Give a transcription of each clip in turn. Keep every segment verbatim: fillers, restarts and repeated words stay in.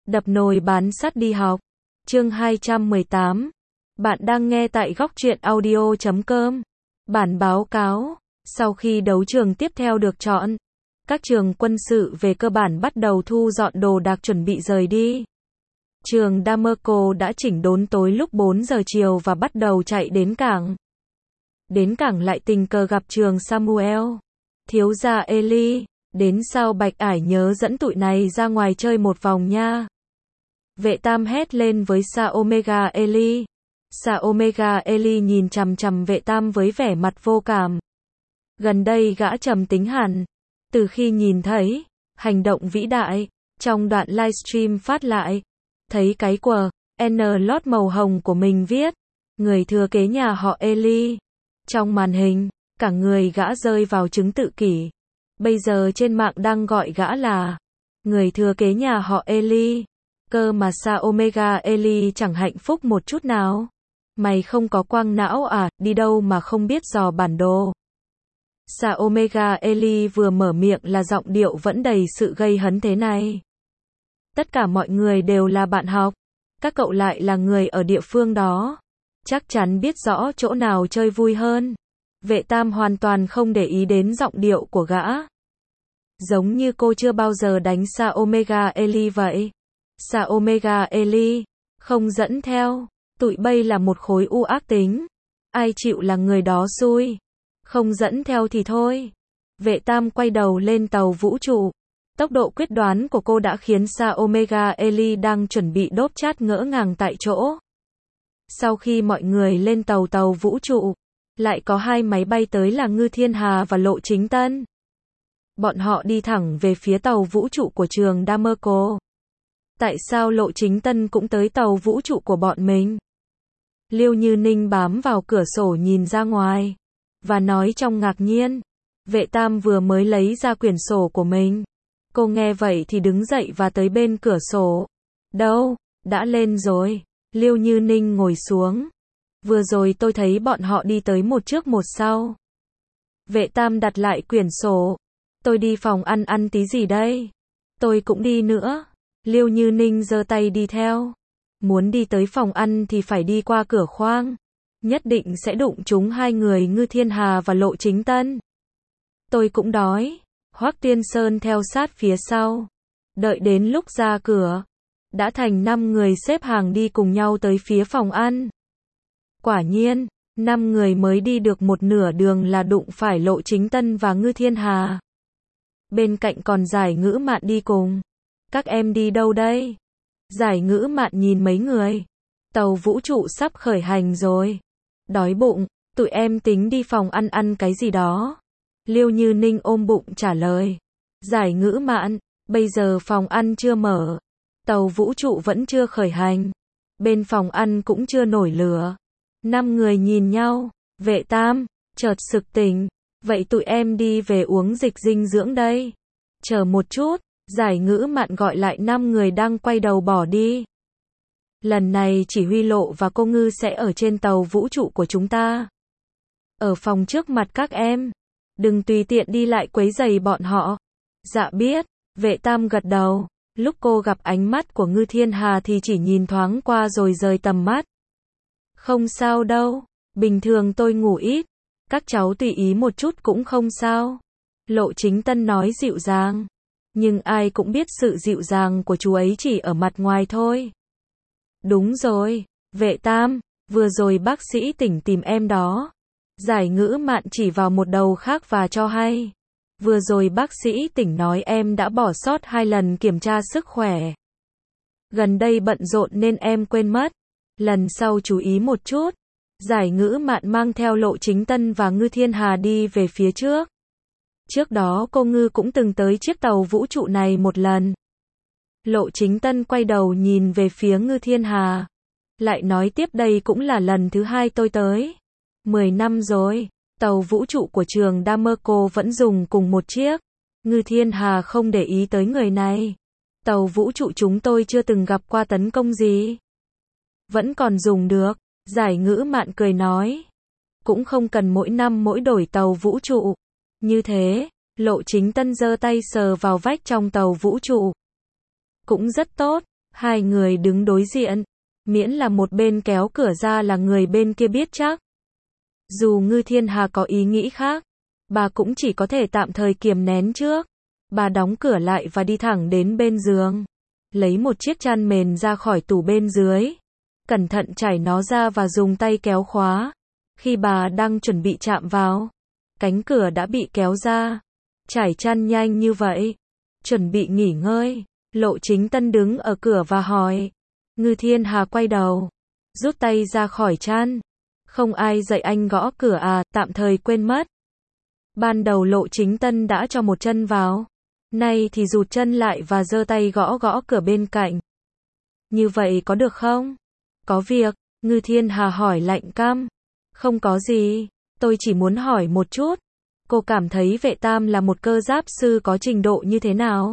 Đập nồi bán sắt đi học. Chương hai trăm mười tám. Bạn đang nghe tại góc truyện audio chấm com. Bản báo cáo. Sau khi đấu trường tiếp theo được chọn, các trường quân sự về cơ bản bắt đầu thu dọn đồ đạc chuẩn bị rời đi. Trường Damerco đã chỉnh đốn tối lúc bốn giờ chiều và bắt đầu chạy đến cảng. Đến cảng lại tình cờ gặp trường Samuel. Thiếu gia Eli, đến sau Bạch Ải nhớ dẫn tụi này ra ngoài chơi một vòng nha. Vệ Tam hét lên với Sa Omega Eli. Sa Omega Eli nhìn chằm chằm Vệ Tam với vẻ mặt vô cảm. Gần đây gã trầm tính hẳn. Từ khi nhìn thấy hành động vĩ đại trong đoạn livestream phát lại, thấy cái quờ N lót màu hồng của mình viết người thừa kế nhà họ Eli. Trong màn hình, cả người gã rơi vào chứng tự kỷ. Bây giờ trên mạng đang gọi gã là người thừa kế nhà họ Eli. Cơ mà Sa Omega Eli chẳng hạnh phúc một chút nào. Mày không có quang não à, đi đâu mà không biết dò bản đồ. Sa Omega Eli vừa mở miệng là giọng điệu vẫn đầy sự gây hấn thế này. Tất cả mọi người đều là bạn học. Các cậu lại là người ở địa phương đó. Chắc chắn biết rõ chỗ nào chơi vui hơn. Vệ Tam hoàn toàn không để ý đến giọng điệu của gã. Giống như cô chưa bao giờ đánh Sa Omega Eli vậy. Sa Omega Eli không dẫn theo. Tụi bay là một khối u ác tính. Ai chịu là người đó xui. Không dẫn theo thì thôi. Vệ Tam quay đầu lên tàu vũ trụ. Tốc độ quyết đoán của cô đã khiến Sa Omega Eli đang chuẩn bị đốp chát ngỡ ngàng tại chỗ. Sau khi mọi người lên tàu tàu vũ trụ, lại có hai máy bay tới là Ngư Thiên Hà và Lộ Chính Tân. Bọn họ đi thẳng về phía tàu vũ trụ của trường Damerco. Tại sao Lộ Chính Tân cũng tới tàu vũ trụ của bọn mình? Liêu Như Ninh bám vào cửa sổ nhìn ra ngoài và nói trong ngạc nhiên. Vệ Tam vừa mới lấy ra quyển sổ của mình. Cô nghe vậy thì đứng dậy và tới bên cửa sổ. Đâu, đã lên rồi. Liêu Như Ninh ngồi xuống. Vừa rồi tôi thấy bọn họ đi tới một trước một sau. Vệ Tam đặt lại quyển sổ. Tôi đi phòng ăn ăn tí gì đây? Tôi cũng đi nữa. Liêu Như Ninh giơ tay đi theo. Muốn đi tới phòng ăn thì phải đi qua cửa khoang. Nhất định sẽ đụng trúng hai người Ngư Thiên Hà và Lộ Chính Tân. Tôi cũng đói. Hoắc Tiên Sơn theo sát phía sau. Đợi đến lúc ra cửa, đã thành năm người xếp hàng đi cùng nhau tới phía phòng ăn. Quả nhiên, năm người mới đi được một nửa đường là đụng phải Lộ Chính Tân và Ngư Thiên Hà. Bên cạnh còn Giải Ngữ Mạn đi cùng. Các em đi đâu đây? Giải Ngữ Mạn nhìn mấy người. Tàu vũ trụ sắp khởi hành rồi. Đói bụng, tụi em tính đi phòng ăn ăn cái gì đó. Liêu Như Ninh ôm bụng trả lời. Giải Ngữ Mạn, bây giờ phòng ăn chưa mở. Tàu vũ trụ vẫn chưa khởi hành. Bên phòng ăn cũng chưa nổi lửa. Năm người nhìn nhau. Vệ Tam chợt sực tỉnh. Vậy tụi em đi về uống dịch dinh dưỡng đây. Chờ một chút. Giải Ngữ Mạn gọi lại năm người đang quay đầu bỏ đi. Lần này chỉ huy Lộ và cô Ngư sẽ ở trên tàu vũ trụ của chúng ta. Ở phòng trước mặt các em. Đừng tùy tiện đi lại quấy rầy bọn họ. Dạ biết. Vệ Tam gật đầu. Lúc cô gặp ánh mắt của Ngư Thiên Hà thì chỉ nhìn thoáng qua rồi rời tầm mắt. Không sao đâu. Bình thường tôi ngủ ít. Các cháu tùy ý một chút cũng không sao. Lộ Chính Tân nói dịu dàng. Nhưng ai cũng biết sự dịu dàng của chú ấy chỉ ở mặt ngoài thôi. Đúng rồi. Vệ Tam, vừa rồi bác sĩ tỉnh tìm em đó. Giải Ngữ Mạn chỉ vào một đầu khác và cho hay. Vừa rồi bác sĩ tỉnh nói em đã bỏ sót hai lần kiểm tra sức khỏe. Gần đây bận rộn nên em quên mất. Lần sau chú ý một chút. Giải Ngữ Mạn mang theo Lộ Chính Tân và Ngư Thiên Hà đi về phía trước. Trước đó cô Ngư cũng từng tới chiếc tàu vũ trụ này một lần. Lộ Chính Tân quay đầu nhìn về phía Ngư Thiên Hà. Lại nói tiếp đây cũng là lần thứ hai tôi tới. Mười năm rồi, tàu vũ trụ của trường Damerco vẫn dùng cùng một chiếc. Ngư Thiên Hà không để ý tới người này. Tàu vũ trụ chúng tôi chưa từng gặp qua tấn công gì. Vẫn còn dùng được. Giải Ngữ Mạn cười nói. Cũng không cần mỗi năm mỗi đổi tàu vũ trụ. Như thế, Lộ Chính Tân giơ tay sờ vào vách trong tàu vũ trụ. Cũng rất tốt, Hai người đứng đối diện, miễn là một bên kéo cửa ra là người bên kia biết chắc. Dù Ngư Thiên Hà có ý nghĩ khác, bà cũng chỉ có thể tạm thời kiềm nén trước. Bà đóng cửa lại và đi thẳng đến bên giường, lấy một chiếc chăn mền ra khỏi tủ bên dưới, cẩn thận trải nó ra và dùng tay kéo khóa. Khi bà đang chuẩn bị chạm vào, cánh cửa đã bị kéo ra. Trải chăn nhanh như vậy, chuẩn bị nghỉ ngơi, Lộ Chính Tân đứng ở cửa và hỏi. Ngư Thiên Hà quay đầu, rút tay ra khỏi chăn. Không ai dạy anh gõ cửa à, tạm thời quên mất. Ban đầu Lộ Chính Tân đã cho một chân vào, nay thì rụt chân lại và giơ tay gõ gõ cửa bên cạnh. Như vậy có được không? Có việc, Ngư Thiên Hà hỏi lạnh căm. Không có gì, tôi chỉ muốn hỏi một chút. Cô cảm thấy Vệ Tam là một cơ giáp sư có trình độ như thế nào?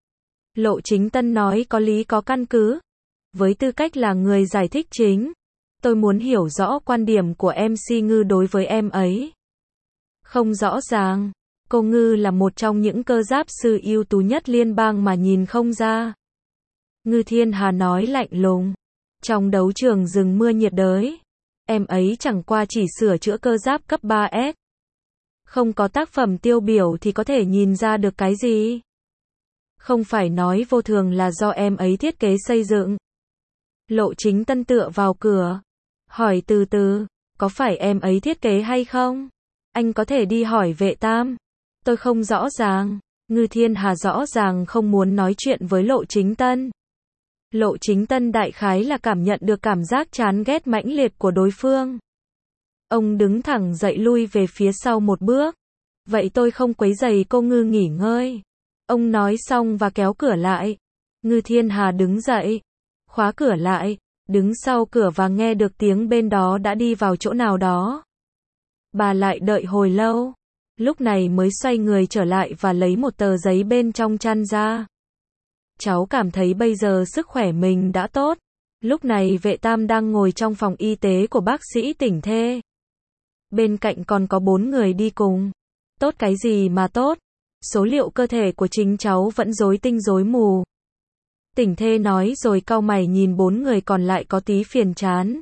Lộ Chính Tân nói có lý có căn cứ. Với tư cách là người giải thích chính, tôi muốn hiểu rõ quan điểm của em xê Ngư đối với em ấy. Không rõ ràng, cô Ngư là một trong những cơ giáp sư ưu tú nhất liên bang mà nhìn không ra. Ngư Thiên Hà nói lạnh lùng. Trong đấu trường rừng mưa nhiệt đới, em ấy chẳng qua chỉ sửa chữa cơ giáp cấp ba S. Không có tác phẩm tiêu biểu thì có thể nhìn ra được cái gì? Không phải nói vô thường là do em ấy thiết kế xây dựng. Lộ Chính Tân tựa vào cửa, hỏi từ từ, có phải em ấy thiết kế hay không? Anh có thể đi hỏi Vệ Tam. Tôi không rõ ràng. Ngư Thiên Hà rõ ràng không muốn nói chuyện với Lộ Chính Tân. Lộ Chính Tân đại khái là cảm nhận được cảm giác chán ghét mãnh liệt của đối phương. Ông đứng thẳng dậy lui về phía sau một bước. Vậy tôi không quấy rầy cô Ngư nghỉ ngơi. Ông nói xong và kéo cửa lại. Ngư Thiên Hà đứng dậy, khóa cửa lại, đứng sau cửa và nghe được tiếng bên đó đã đi vào chỗ nào đó. Bà lại đợi hồi lâu, lúc này mới xoay người trở lại và lấy một tờ giấy bên trong chăn ra. Cháu cảm thấy bây giờ sức khỏe mình đã tốt. Lúc này Vệ Tam đang ngồi trong phòng y tế của bác sĩ Tỉnh Thê. Bên cạnh còn có bốn người đi cùng. Tốt cái gì mà tốt? Số liệu cơ thể của chính cháu vẫn rối tinh rối mù. Tỉnh Thê nói rồi cau mày nhìn bốn người còn lại có tí phiền chán.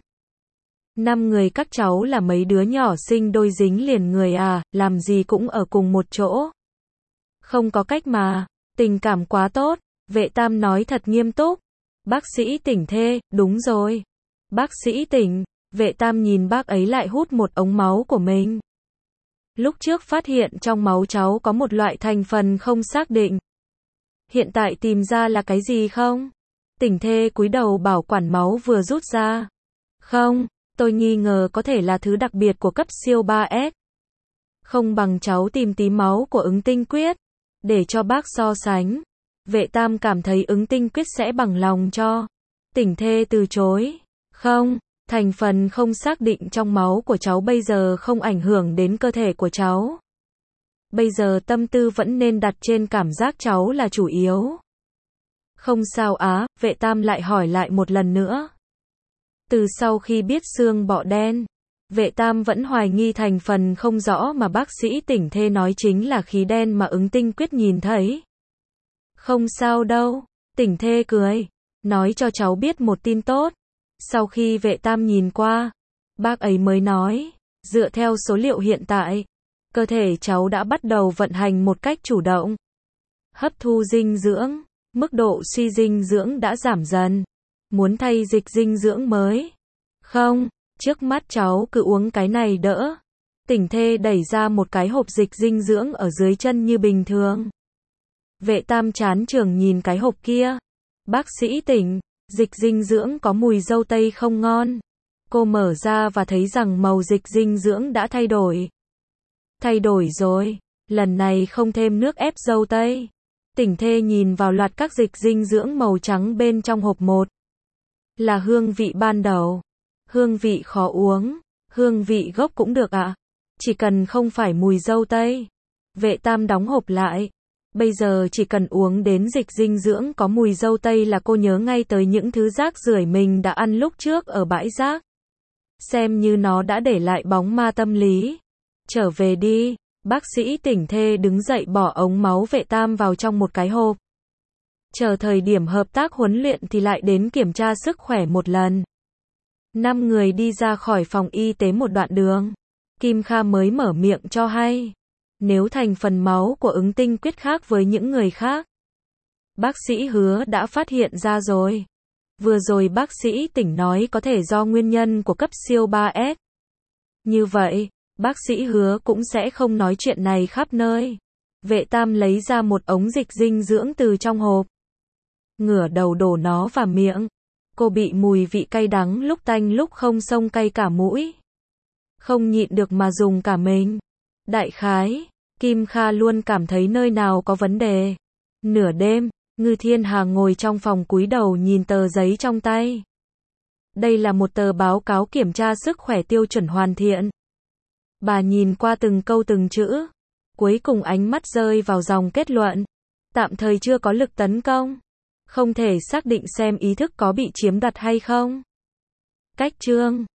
Năm người các cháu là mấy đứa nhỏ sinh đôi dính liền người à, làm gì cũng ở cùng một chỗ. Không có cách mà, tình cảm quá tốt. Vệ Tam nói thật nghiêm túc. Bác sĩ Tỉnh Thê, đúng rồi. Bác sĩ Tỉnh, Vệ Tam nhìn bác ấy lại hút một ống máu của mình. Lúc trước phát hiện trong máu cháu có một loại thành phần không xác định. Hiện tại tìm ra là cái gì không? Tỉnh Thê cúi đầu bảo quản máu vừa rút ra. Không, tôi nghi ngờ có thể là thứ đặc biệt của cấp siêu ba S. Không bằng cháu tìm tí máu của ứng tinh quyết, để cho bác so sánh. Vệ Tam cảm thấy ứng tinh quyết sẽ bằng lòng cho. Tỉnh Thê từ chối. Không, thành phần không xác định trong máu của cháu bây giờ không ảnh hưởng đến cơ thể của cháu. Bây giờ tâm tư vẫn nên đặt trên cảm giác cháu là chủ yếu. Không sao á, Vệ Tam lại hỏi lại một lần nữa. Từ sau khi biết xương bọ đen, Vệ Tam vẫn hoài nghi thành phần không rõ mà bác sĩ Tỉnh Thê nói chính là khí đen mà ứng tinh quyết nhìn thấy. Không sao đâu, Tỉnh Thê cười, nói cho cháu biết một tin tốt. Sau khi Vệ Tam nhìn qua, bác ấy mới nói, dựa theo số liệu hiện tại, cơ thể cháu đã bắt đầu vận hành một cách chủ động. Hấp thu dinh dưỡng, mức độ suy dinh dưỡng đã giảm dần. Muốn thay dịch dinh dưỡng mới? Không, trước mắt cháu cứ uống cái này đỡ. Tỉnh Thê đẩy ra một cái hộp dịch dinh dưỡng ở dưới chân như bình thường. Vệ Tam chán chường nhìn cái hộp kia. Bác sĩ Tỉnh, dịch dinh dưỡng có mùi dâu tây không ngon. Cô mở ra và thấy rằng màu dịch dinh dưỡng đã thay đổi. Thay đổi rồi, lần này không thêm nước ép dâu tây. Tỉnh Thê nhìn vào loạt các dịch dinh dưỡng màu trắng bên trong hộp. Một là hương vị ban đầu. Hương vị khó uống. Hương vị gốc cũng được ạ. À? Chỉ cần không phải mùi dâu tây. Vệ Tam đóng hộp lại. Bây giờ chỉ cần uống đến dịch dinh dưỡng có mùi dâu tây là cô nhớ ngay tới những thứ rác rưởi mình đã ăn lúc trước ở bãi rác. Xem như nó đã để lại bóng ma tâm lý. Trở về đi. Bác sĩ Tỉnh Thê đứng dậy bỏ ống máu Vệ Tam vào trong một cái hộp. Chờ thời điểm hợp tác huấn luyện thì lại đến kiểm tra sức khỏe một lần. Năm người đi ra khỏi phòng y tế một đoạn đường. Kim Kha mới mở miệng cho hay. Nếu thành phần máu của ứng tinh quyết khác với những người khác. Bác sĩ Hứa đã phát hiện ra rồi. Vừa rồi bác sĩ Tỉnh nói có thể do nguyên nhân của cấp siêu ba S. Như vậy, bác sĩ Hứa cũng sẽ không nói chuyện này khắp nơi. Vệ Tam lấy ra một ống dịch dinh dưỡng từ trong hộp. Ngửa đầu đổ nó vào miệng. Cô bị mùi vị cay đắng lúc tanh lúc không xông cay cả mũi. Không nhịn được mà dùng cả mình. Đại khái, Kim Kha luôn cảm thấy nơi nào có vấn đề. Nửa đêm, Ngư Thiên Hà ngồi trong phòng cúi đầu nhìn tờ giấy trong tay. Đây là một tờ báo cáo kiểm tra sức khỏe tiêu chuẩn hoàn thiện. Bà nhìn qua từng câu từng chữ. Cuối cùng ánh mắt rơi vào dòng kết luận. Tạm thời chưa có lực tấn công. Không thể xác định xem ý thức có bị chiếm đoạt hay không. Cách chương